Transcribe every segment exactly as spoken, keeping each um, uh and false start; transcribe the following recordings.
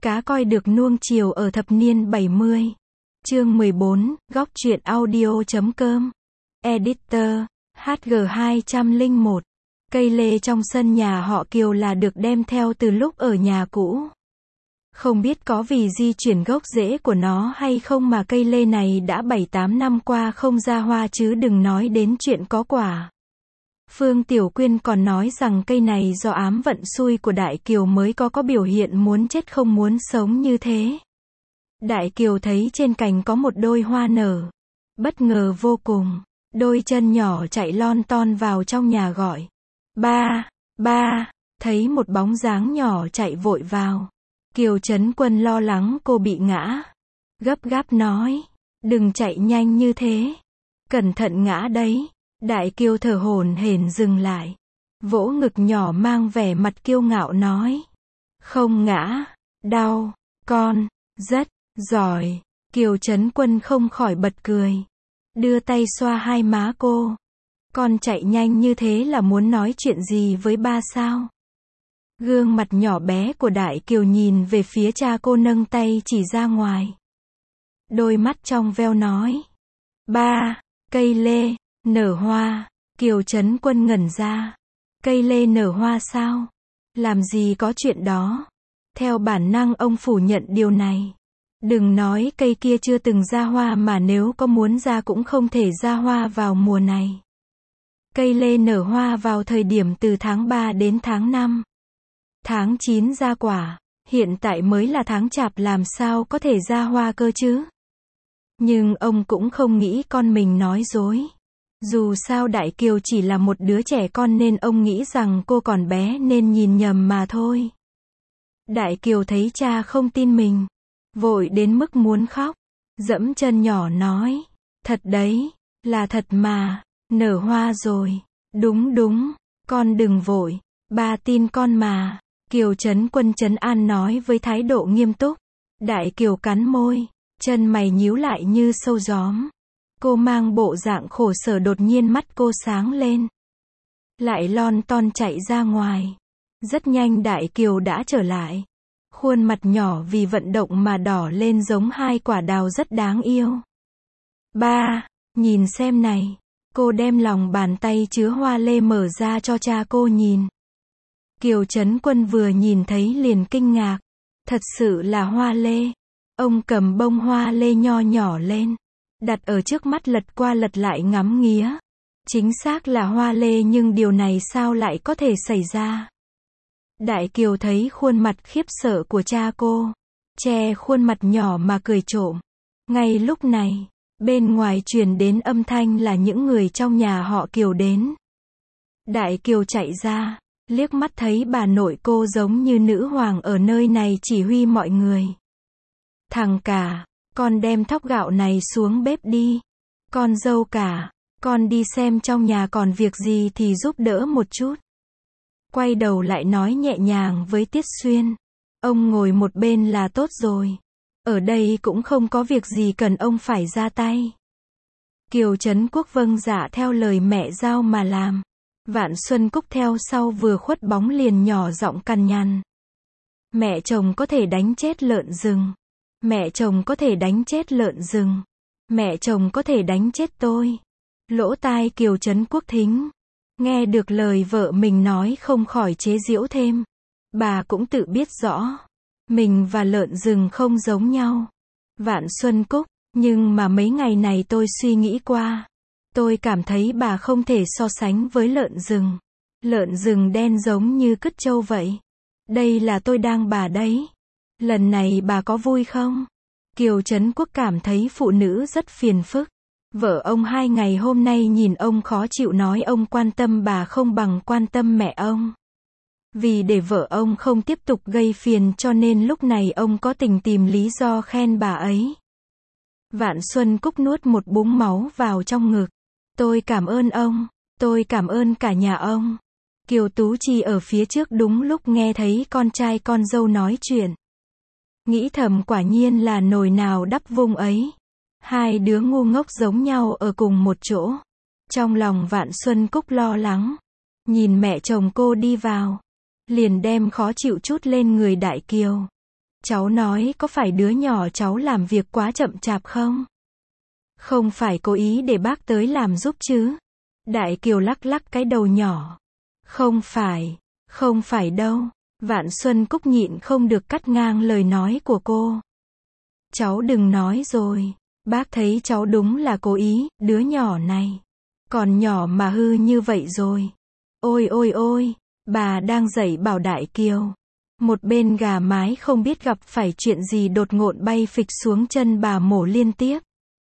Cá coi được nuông chiều ở thập niên bảy mươi. Chương mười bốn, góc truyện audio chấm com. Editor, hát giê hai không một. Cây lê trong sân nhà họ Kiều là được đem theo từ lúc ở nhà cũ. Không biết có vì di chuyển gốc rễ của nó hay không mà cây lê này đã bảy tám năm qua không ra hoa chứ đừng nói đến chuyện có quả. Phương Tiểu Quyên còn nói rằng cây này do ám vận xui của Đại Kiều mới có có biểu hiện muốn chết không muốn sống như thế. Đại Kiều thấy trên cành có một đôi hoa nở. Bất ngờ vô cùng. Đôi chân nhỏ chạy lon ton vào trong nhà gọi. Ba, ba, thấy một bóng dáng nhỏ chạy vội vào. Kiều Trấn Quân lo lắng cô bị ngã. Gấp gáp nói. Đừng chạy nhanh như thế. Cẩn thận ngã đấy. Đại Kiều thở hổn hển dừng lại. Vỗ ngực nhỏ mang vẻ mặt kiêu ngạo nói. Không ngã. Đau. Con. Rất. Giỏi. Kiều Trấn Quân không khỏi bật cười. Đưa tay xoa hai má cô. Con chạy nhanh như thế là muốn nói chuyện gì với ba sao? Gương mặt nhỏ bé của Đại Kiều nhìn về phía cha cô nâng tay chỉ ra ngoài. Đôi mắt trong veo nói. Ba, cây lê, nở hoa. Kiều Trấn Quân ngẩn ra. Cây lê nở hoa sao? Làm gì có chuyện đó? Theo bản năng ông phủ nhận điều này. Đừng nói cây kia chưa từng ra hoa mà nếu có muốn ra cũng không thể ra hoa vào mùa này. Cây lê nở hoa vào thời điểm từ tháng ba đến tháng năm. Tháng chín ra quả, hiện tại mới là tháng chạp làm sao có thể ra hoa cơ chứ? Nhưng ông cũng không nghĩ con mình nói dối. Dù sao Đại Kiều chỉ là một đứa trẻ con nên ông nghĩ rằng cô còn bé nên nhìn nhầm mà thôi. Đại Kiều thấy cha không tin mình. Vội đến mức muốn khóc. Dẫm chân nhỏ nói. Thật đấy, là thật mà, nở hoa rồi. Đúng đúng, con đừng vội. Ba tin con mà. Kiều Trấn Quân trấn an nói với thái độ nghiêm túc. Đại Kiều cắn môi. Chân mày nhíu lại như sâu gióm. Cô mang bộ dạng khổ sở đột nhiên mắt cô sáng lên. Lại lon ton chạy ra ngoài. Rất nhanh Đại Kiều đã trở lại. Khuôn mặt nhỏ vì vận động mà đỏ lên giống hai quả đào rất đáng yêu. Ba, nhìn xem này. Cô đem lòng bàn tay chứa hoa lê mở ra cho cha cô nhìn. Kiều Trấn Quân vừa nhìn thấy liền kinh ngạc. Thật sự là hoa lê. Ông cầm bông hoa lê nho nhỏ lên. Đặt ở trước mắt lật qua lật lại ngắm nghía. Chính xác là hoa lê nhưng điều này sao lại có thể xảy ra? Đại Kiều thấy khuôn mặt khiếp sợ của cha cô. Che khuôn mặt nhỏ mà cười trộm. Ngay lúc này, bên ngoài truyền đến âm thanh là những người trong nhà họ Kiều đến. Đại Kiều chạy ra, liếc mắt thấy bà nội cô giống như nữ hoàng ở nơi này chỉ huy mọi người. Thằng cả, con đem thóc gạo này xuống bếp đi. Con dâu cả, con đi xem trong nhà còn việc gì thì giúp đỡ một chút. Quay đầu lại nói nhẹ nhàng với Tiết Xuyên. Ông ngồi một bên là tốt rồi. Ở đây cũng không có việc gì cần ông phải ra tay. Kiều Trấn Quốc vâng dạ theo lời mẹ giao mà làm. Vạn Xuân Cúc theo sau vừa khuất bóng liền nhỏ giọng cằn nhằn. Mẹ chồng có thể đánh chết lợn rừng. Mẹ chồng có thể đánh chết lợn rừng. Mẹ chồng có thể đánh chết tôi. Lỗ tai Kiều Trấn Quốc thính. Nghe được lời vợ mình nói không khỏi chế giễu thêm. Bà cũng tự biết rõ. Mình và lợn rừng không giống nhau. Vạn Xuân Cúc, nhưng mà mấy ngày này tôi suy nghĩ qua. Tôi cảm thấy bà không thể so sánh với lợn rừng. Lợn rừng đen giống như cứt trâu vậy. Đây là tôi đang bà đấy. Lần này bà có vui không? Kiều Trấn Quốc cảm thấy phụ nữ rất phiền phức. Vợ ông hai ngày hôm nay nhìn ông khó chịu nói ông quan tâm bà không bằng quan tâm mẹ ông. Vì để vợ ông không tiếp tục gây phiền cho nên lúc này ông có tình tìm lý do khen bà ấy. Vạn Xuân Cúc nuốt một búng máu vào trong ngực. Tôi cảm ơn ông. Tôi cảm ơn cả nhà ông. Kiều Tú Chi ở phía trước đúng lúc nghe thấy con trai con dâu nói chuyện. Nghĩ thầm quả nhiên là nồi nào đắp vung ấy. Hai đứa ngu ngốc giống nhau ở cùng một chỗ. Trong lòng Vạn Xuân Cúc lo lắng. Nhìn mẹ chồng cô đi vào. Liền đem khó chịu chút lên người Đại Kiều. Cháu nói có phải đứa nhỏ cháu làm việc quá chậm chạp không? Không phải cố ý để bác tới làm giúp chứ? Đại Kiều lắc lắc cái đầu nhỏ. Không phải, không phải đâu. Vạn Xuân Cúc nhịn không được cắt ngang lời nói của cô. Cháu đừng nói rồi. Bác thấy cháu đúng là cố ý, đứa nhỏ này. Còn nhỏ mà hư như vậy rồi. Ôi ôi ôi, bà đang dạy bảo Đại Kiều. Một bên gà mái không biết gặp phải chuyện gì đột ngột bay phịch xuống chân bà mổ liên tiếp.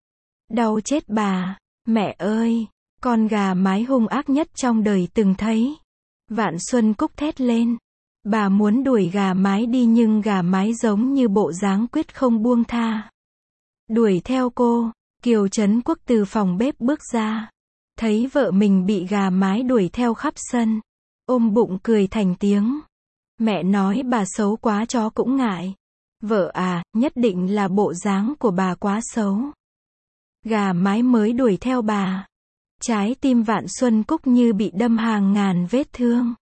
Đau chết bà, mẹ ơi, con gà mái hung ác nhất trong đời từng thấy. Vạn Xuân Cúc thét lên. Bà muốn đuổi gà mái đi nhưng gà mái giống như bộ dáng quyết không buông tha. Đuổi theo cô, Kiều Trấn Quốc từ phòng bếp bước ra. Thấy vợ mình bị gà mái đuổi theo khắp sân. Ôm bụng cười thành tiếng. Mẹ nói bà xấu quá chó cũng ngại. Vợ à, nhất định là bộ dáng của bà quá xấu. Gà mái mới đuổi theo bà. Trái tim Vạn Xuân Cúc như bị đâm hàng ngàn vết thương.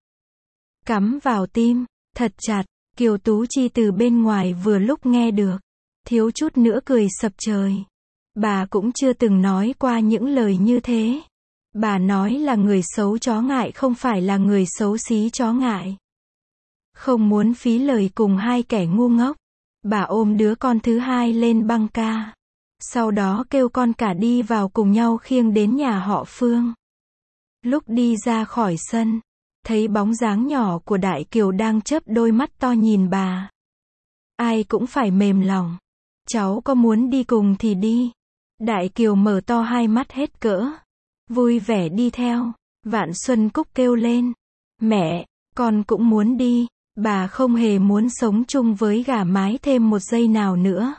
Cắm vào tim, thật chặt. Kiều Tú Chi từ bên ngoài vừa lúc nghe được. Thiếu chút nữa cười sập trời. Bà cũng chưa từng nói qua những lời như thế. Bà nói là người xấu chó ngại không phải là người xấu xí chó ngại. Không muốn phí lời cùng hai kẻ ngu ngốc. Bà ôm đứa con thứ hai lên băng ca. Sau đó kêu con cả đi vào cùng nhau khiêng đến nhà họ Phương. Lúc đi ra khỏi sân, thấy bóng dáng nhỏ của Đại Kiều đang chớp đôi mắt to nhìn bà. Ai cũng phải mềm lòng. Cháu có muốn đi cùng thì đi. Đại Kiều mở to hai mắt hết cỡ. Vui vẻ đi theo. Vạn Xuân Cúc kêu lên. Mẹ, con cũng muốn đi. Bà không hề muốn sống chung với gà mái thêm một giây nào nữa.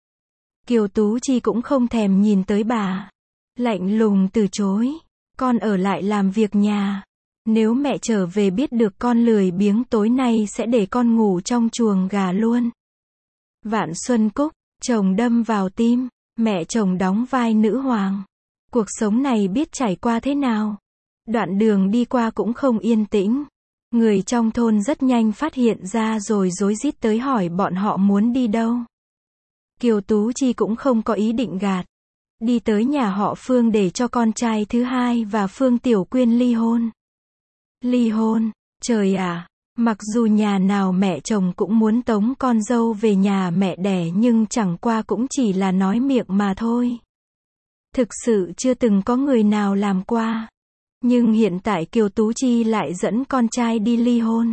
Kiều Tú Chi cũng không thèm nhìn tới bà. Lạnh lùng từ chối. Con ở lại làm việc nhà. Nếu mẹ trở về biết được con lười biếng tối nay sẽ để con ngủ trong chuồng gà luôn. Vạn Xuân Cúc, chồng đâm vào tim. Mẹ chồng đóng vai nữ hoàng. Cuộc sống này biết trải qua thế nào. Đoạn đường đi qua cũng không yên tĩnh. Người trong thôn rất nhanh phát hiện ra rồi rối rít tới hỏi bọn họ muốn đi đâu. Kiều Tú Chi cũng không có ý định gạt. Đi tới nhà họ Phương để cho con trai thứ hai và Phương Tiểu Quyên ly hôn. Ly hôn, trời ạ, mặc dù nhà nào mẹ chồng cũng muốn tống con dâu về nhà mẹ đẻ nhưng chẳng qua cũng chỉ là nói miệng mà thôi. Thực sự chưa từng có người nào làm qua. Nhưng hiện tại Kiều Tú Chi lại dẫn con trai đi ly hôn.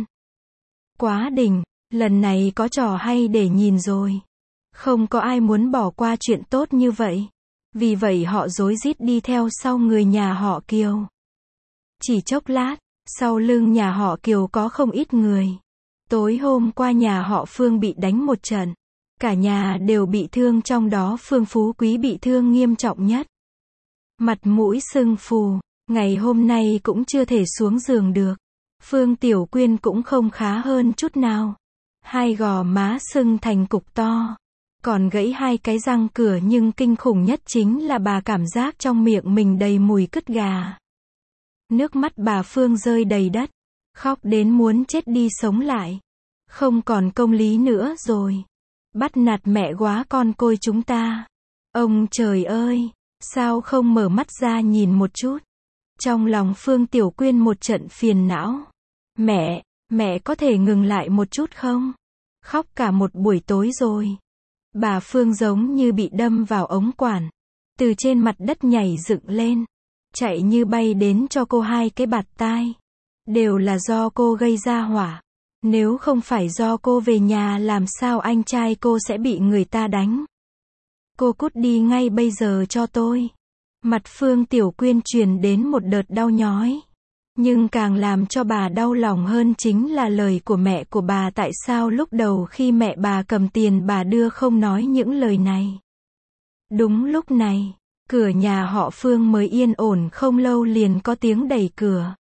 Quá đỉnh, lần này có trò hay để nhìn rồi. Không có ai muốn bỏ qua chuyện tốt như vậy. Vì vậy họ rối rít đi theo sau người nhà họ Kiều. Chỉ chốc lát, sau lưng nhà họ Kiều có không ít người. Tối hôm qua nhà họ Phương bị đánh một trận. Cả nhà đều bị thương, trong đó Phương Phú Quý bị thương nghiêm trọng nhất. Mặt mũi sưng phù, ngày hôm nay cũng chưa thể xuống giường được. Phương Tiểu Quyên cũng không khá hơn chút nào. Hai gò má sưng thành cục to. Còn gãy hai cái răng cửa, nhưng kinh khủng nhất chính là bà cảm giác trong miệng mình đầy mùi cứt gà. Nước mắt bà Phương rơi đầy đất. Khóc đến muốn chết đi sống lại. Không còn công lý nữa rồi. Bắt nạt mẹ quá con côi chúng ta. Ông trời ơi, sao không mở mắt ra nhìn một chút. Trong lòng Phương Tiểu Quyên một trận phiền não. Mẹ, mẹ có thể ngừng lại một chút không? Khóc cả một buổi tối rồi. Bà Phương giống như bị đâm vào ống quản. Từ trên mặt đất nhảy dựng lên. Chạy như bay đến cho cô hai cái bạt tai. Đều là do cô gây ra hỏa. Nếu không phải do cô về nhà làm sao anh trai cô sẽ bị người ta đánh. Cô cút đi ngay bây giờ cho tôi. Mặt Phương Tiểu Quyên truyền đến một đợt đau nhói. Nhưng càng làm cho bà đau lòng hơn chính là lời của mẹ của bà. Tại sao lúc đầu khi mẹ bà cầm tiền bà đưa không nói những lời này. Đúng lúc này, cửa nhà họ Phương mới yên ổn không lâu liền có tiếng đẩy cửa.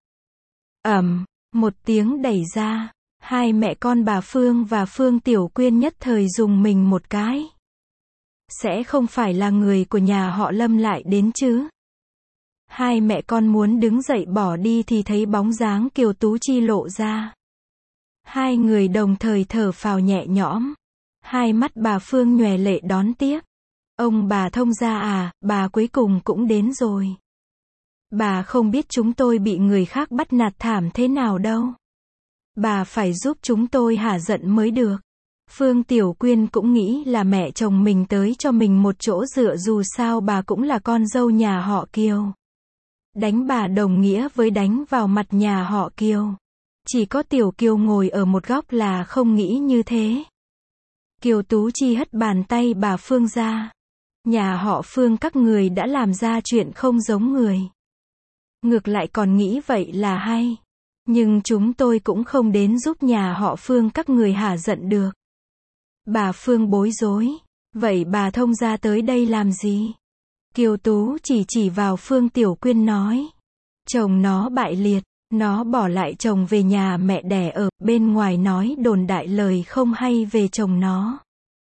Ầm, một tiếng đẩy ra. Hai mẹ con bà Phương và Phương Tiểu Quyên nhất thời dùng mình một cái. Sẽ không phải là người của nhà họ Lâm lại đến chứ? Hai mẹ con muốn đứng dậy bỏ đi thì thấy bóng dáng Kiều Tú Chi lộ ra. Hai người đồng thời thở phào nhẹ nhõm. Hai mắt bà Phương nhòe lệ đón tiếp. Ông bà thông gia à, bà cuối cùng cũng đến rồi. Bà không biết chúng tôi bị người khác bắt nạt thảm thế nào đâu. Bà phải giúp chúng tôi hả giận mới được. Phương Tiểu Quyên cũng nghĩ là mẹ chồng mình tới cho mình một chỗ dựa, dù sao bà cũng là con dâu nhà họ Kiều. Đánh bà đồng nghĩa với đánh vào mặt nhà họ Kiều. Chỉ có Tiểu Kiều ngồi ở một góc là không nghĩ như thế. Kiều Tú Chi hất bàn tay bà Phương ra. Nhà họ Phương các người đã làm ra chuyện không giống người. Ngược lại còn nghĩ vậy là hay. Nhưng chúng tôi cũng không đến giúp nhà họ Phương các người hả giận được. Bà Phương bối rối. Vậy bà thông gia tới đây làm gì? Kiều Tú chỉ chỉ vào Phương Tiểu Quyên nói. Chồng nó bại liệt, nó bỏ lại chồng về nhà mẹ đẻ ở, bên ngoài nói đồn đại lời không hay về chồng nó.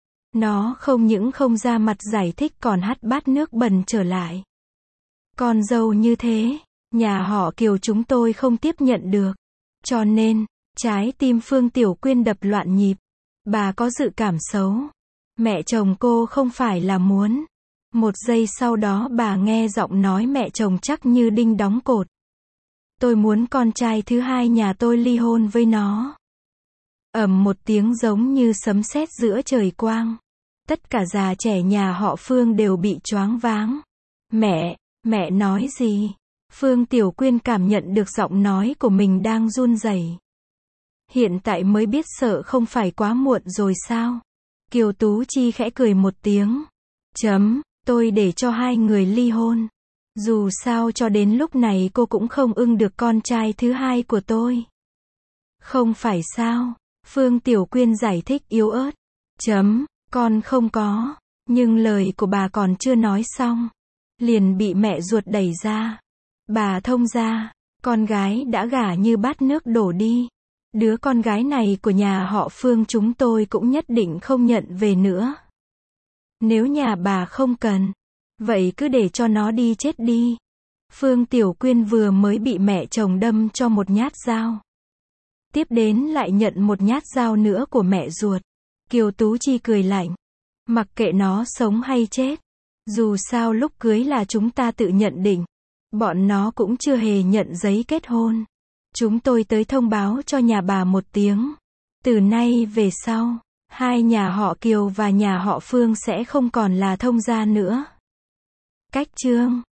Nó không những không ra mặt giải thích còn hắt bát nước bẩn trở lại. Con dâu như thế, nhà họ Kiều chúng tôi không tiếp nhận được. Cho nên, trái tim Phương Tiểu Quyên đập loạn nhịp. Bà có dự cảm xấu. Mẹ chồng cô không phải là muốn. Một giây sau đó bà nghe giọng nói mẹ chồng chắc như đinh đóng cột. Tôi muốn con trai thứ hai nhà tôi ly hôn với nó. Ầm một tiếng giống như sấm sét giữa trời quang. Tất cả già trẻ nhà họ Phương đều bị choáng váng. Mẹ, mẹ nói gì? Phương Tiểu Quyên cảm nhận được giọng nói của mình đang run rẩy. Hiện tại mới biết sợ không phải quá muộn rồi sao? Kiều Tú Chi khẽ cười một tiếng. Chấm, tôi để cho hai người ly hôn. Dù sao cho đến lúc này cô cũng không ưng được con trai thứ hai của tôi. Không phải sao? Phương Tiểu Quyên giải thích yếu ớt. Chấm, con không có. Nhưng lời của bà còn chưa nói xong. Liền bị mẹ ruột đẩy ra. Bà thông gia, con gái đã gả như bát nước đổ đi. Đứa con gái này của nhà họ Phương chúng tôi cũng nhất định không nhận về nữa. Nếu nhà bà không cần, vậy cứ để cho nó đi chết đi. Phương Tiểu Quyên vừa mới bị mẹ chồng đâm cho một nhát dao. Tiếp đến lại nhận một nhát dao nữa của mẹ ruột. Kiều Tú Chi cười lạnh. Mặc kệ nó sống hay chết. Dù sao lúc cưới là chúng ta tự nhận định. Bọn nó cũng chưa hề nhận giấy kết hôn. Chúng tôi tới thông báo cho nhà bà một tiếng. Từ nay về sau, hai nhà họ Kiều và nhà họ Phương sẽ không còn là thông gia nữa. Cách chương